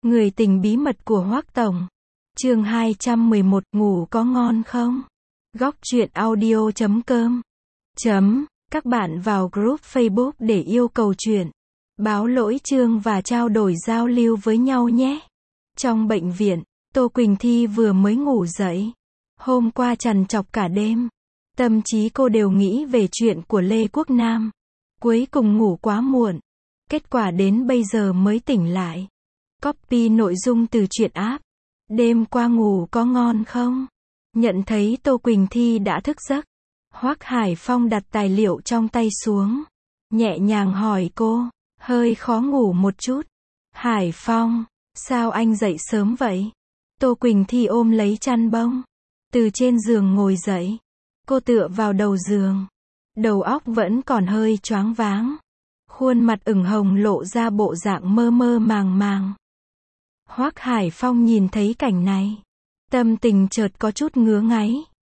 Người tình bí mật của Hoắc Tổng. Chương 211, ngủ có ngon không? Góc truyện audio.com. Các bạn vào group Facebook để yêu cầu truyện, báo lỗi chương và trao đổi giao lưu với nhau nhé. Trong bệnh viện, Tô Quỳnh Thi vừa mới ngủ dậy. Hôm qua trằn trọc cả đêm. Tâm trí cô đều nghĩ về chuyện của Lê Quốc Nam. Cuối cùng ngủ quá muộn. Kết quả đến bây giờ mới tỉnh lại. Copy nội dung từ truyện app. Đêm qua ngủ có ngon không? Nhận thấy Tô Quỳnh Thi đã thức giấc, Hoắc Hải Phong đặt tài liệu trong tay xuống, nhẹ nhàng hỏi cô, hơi khó ngủ một chút. Hải Phong, sao anh dậy sớm vậy? Tô Quỳnh Thi ôm lấy chăn bông, từ trên giường ngồi dậy. Cô tựa vào đầu giường, đầu óc vẫn còn hơi choáng váng, khuôn mặt ửng hồng lộ ra bộ dạng mơ mơ màng màng. Hoắc Hải Phong nhìn thấy cảnh này, tâm tình chợt có chút ngứa ngáy.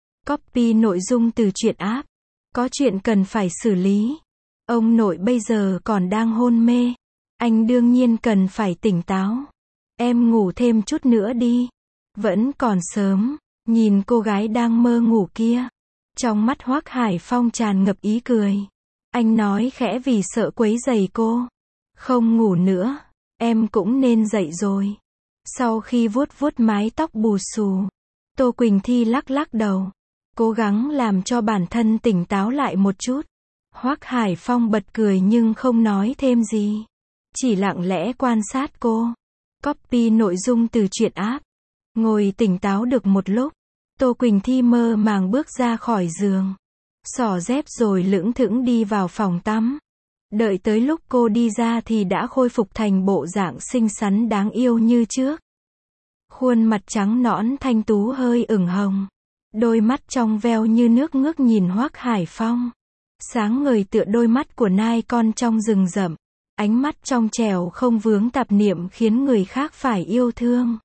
Copy nội dung từ truyện app. Có chuyện cần phải xử lý. Ông nội bây giờ còn đang hôn mê. Anh đương nhiên cần phải tỉnh táo. Em ngủ thêm chút nữa đi. Vẫn còn sớm. Nhìn cô gái đang mơ ngủ kia, trong mắt Hoắc Hải Phong tràn ngập ý cười. Anh nói khẽ vì sợ quấy rầy cô. Không ngủ nữa, em cũng nên dậy rồi. Sau khi vuốt vuốt mái tóc bù xù, Tô Quỳnh Thi lắc lắc đầu, cố gắng làm cho bản thân tỉnh táo lại một chút. Hoắc Hải Phong bật cười nhưng không nói thêm gì, chỉ lặng lẽ quan sát cô. Copy nội dung từ truyện app. Ngồi tỉnh táo được một lúc, Tô Quỳnh Thi mơ màng bước ra khỏi giường, xỏ dép rồi lững thững đi vào phòng tắm. Đợi tới lúc cô đi ra thì đã khôi phục thành bộ dạng xinh xắn đáng yêu như trước. Khuôn mặt trắng nõn thanh tú hơi ửng hồng, đôi mắt trong veo như nước ngước nhìn Hoắc Hải Phong. Sáng ngời tựa đôi mắt của nai con trong rừng rậm, ánh mắt trong trẻo không vướng tạp niệm khiến người khác phải yêu thương.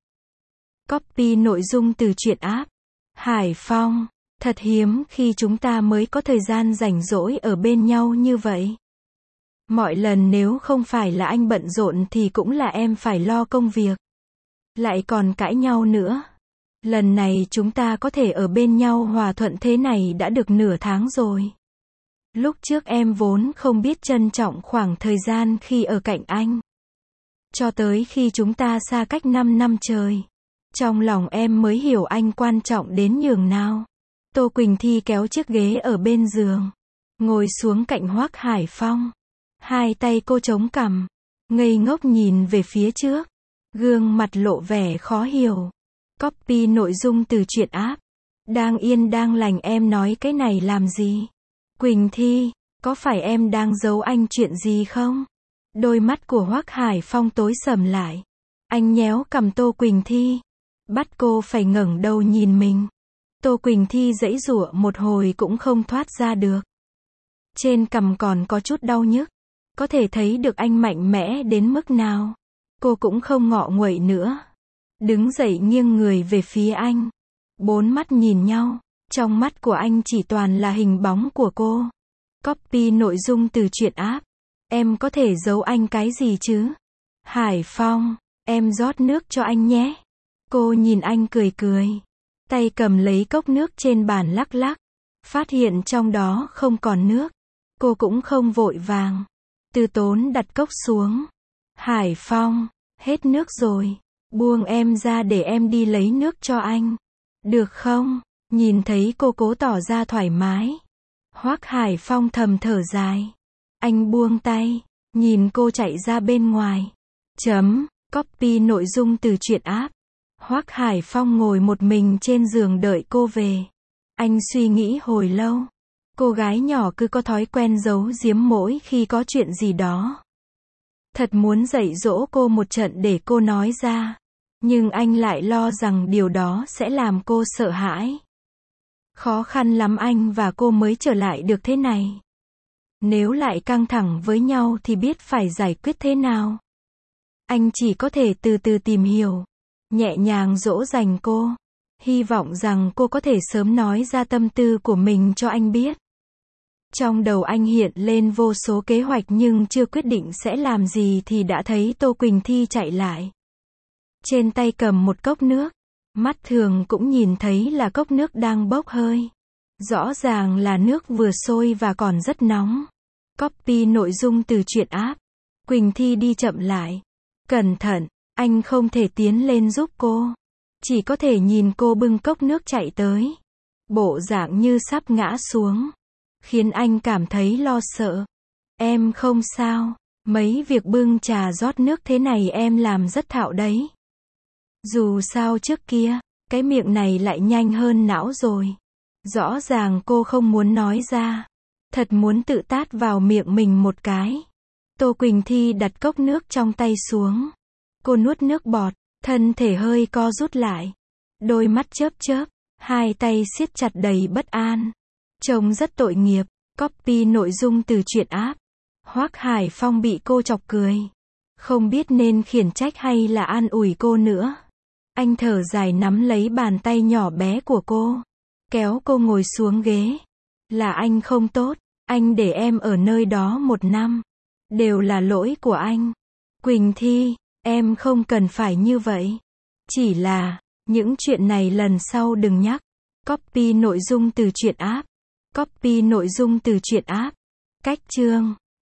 Copy nội dung từ truyện app. Hải Phong, thật hiếm khi chúng ta mới có thời gian rảnh rỗi ở bên nhau như vậy. Mọi lần nếu không phải là anh bận rộn thì cũng là em phải lo công việc. Lại còn cãi nhau nữa. Lần này chúng ta có thể ở bên nhau hòa thuận thế này đã được nửa tháng rồi. Lúc trước em vốn không biết trân trọng khoảng thời gian khi ở cạnh anh. Cho tới khi chúng ta xa cách 5 năm trời. Trong lòng em mới hiểu anh quan trọng đến nhường nào. Tô Quỳnh Thi kéo chiếc ghế ở bên giường, ngồi xuống cạnh Hoắc Hải Phong. Hai tay cô chống cằm, ngây ngốc nhìn về phía trước, gương mặt lộ vẻ khó hiểu. Copy nội dung từ truyện app. Đang yên đang lành em nói cái này làm gì? Quỳnh Thi, có phải em đang giấu anh chuyện gì không? Đôi mắt của Hoắc Hải Phong tối sầm lại. Anh nhéo cằm Tô Quỳnh Thi, bắt cô phải ngẩng đầu nhìn mình. Tô Quỳnh Thi giãy giụa một hồi cũng không thoát ra được. Trên cằm còn có chút đau nhức. Có thể thấy được anh mạnh mẽ đến mức nào. Cô cũng không ngọ nguậy nữa. Đứng dậy nghiêng người về phía anh. Bốn mắt nhìn nhau. Trong mắt của anh chỉ toàn là hình bóng của cô. Copy nội dung từ truyện app. Em có thể giấu anh cái gì chứ? Hải Phong, em rót nước cho anh nhé. Cô nhìn anh cười cười. Tay cầm lấy cốc nước trên bàn lắc lắc. Phát hiện trong đó không còn nước. Cô cũng không vội vàng. Từ tốn đặt cốc xuống. Hải Phong, hết nước rồi. Buông em ra để em đi lấy nước cho anh. Được không? Nhìn thấy cô cố tỏ ra thoải mái. Hoắc Hải Phong thầm thở dài. Anh buông tay, nhìn cô chạy ra bên ngoài. Copy nội dung từ truyện app. Hoắc Hải Phong ngồi một mình trên giường đợi cô về. Anh suy nghĩ hồi lâu. Cô gái nhỏ cứ có thói quen giấu giếm mỗi khi có chuyện gì đó. Thật muốn dạy dỗ cô một trận để cô nói ra. Nhưng anh lại lo rằng điều đó sẽ làm cô sợ hãi. Khó khăn lắm anh và cô mới trở lại được thế này. Nếu lại căng thẳng với nhau thì biết phải giải quyết thế nào. Anh chỉ có thể từ từ tìm hiểu. Nhẹ nhàng dỗ dành cô. Hy vọng rằng cô có thể sớm nói ra tâm tư của mình cho anh biết. Trong đầu anh hiện lên vô số kế hoạch nhưng chưa quyết định sẽ làm gì thì đã thấy Tô Quỳnh Thi chạy lại. Trên tay cầm một cốc nước. Mắt thường cũng nhìn thấy là cốc nước đang bốc hơi. Rõ ràng là nước vừa sôi và còn rất nóng. Copy nội dung từ truyện app. Quỳnh Thi đi chậm lại. Cẩn thận, anh không thể tiến lên giúp cô. Chỉ có thể nhìn cô bưng cốc nước chạy tới. Bộ dạng như sắp ngã xuống. Khiến anh cảm thấy lo sợ. Em không sao, mấy việc bưng trà rót nước thế này em làm rất thạo đấy. Dù sao trước kia, cái miệng này lại nhanh hơn não rồi. Rõ ràng cô không muốn nói ra. Thật muốn tự tát vào miệng mình một cái. Tô Quỳnh Thi đặt cốc nước trong tay xuống. Cô nuốt nước bọt, thân thể hơi co rút lại. Đôi mắt chớp chớp, hai tay siết chặt đầy bất an. Trông rất tội nghiệp. Copy nội dung từ truyện app. Hoắc Hải Phong bị cô chọc cười. Không biết nên khiển trách hay là an ủi cô nữa. Anh thở dài nắm lấy bàn tay nhỏ bé của cô. Kéo cô ngồi xuống ghế. Là anh không tốt. Anh để em ở nơi đó 1 năm. Đều là lỗi của anh. Quỳnh Thi, em không cần phải như vậy. Chỉ là, những chuyện này lần sau đừng nhắc. Copy nội dung từ truyện app. Copy nội dung từ truyện app. Cách chương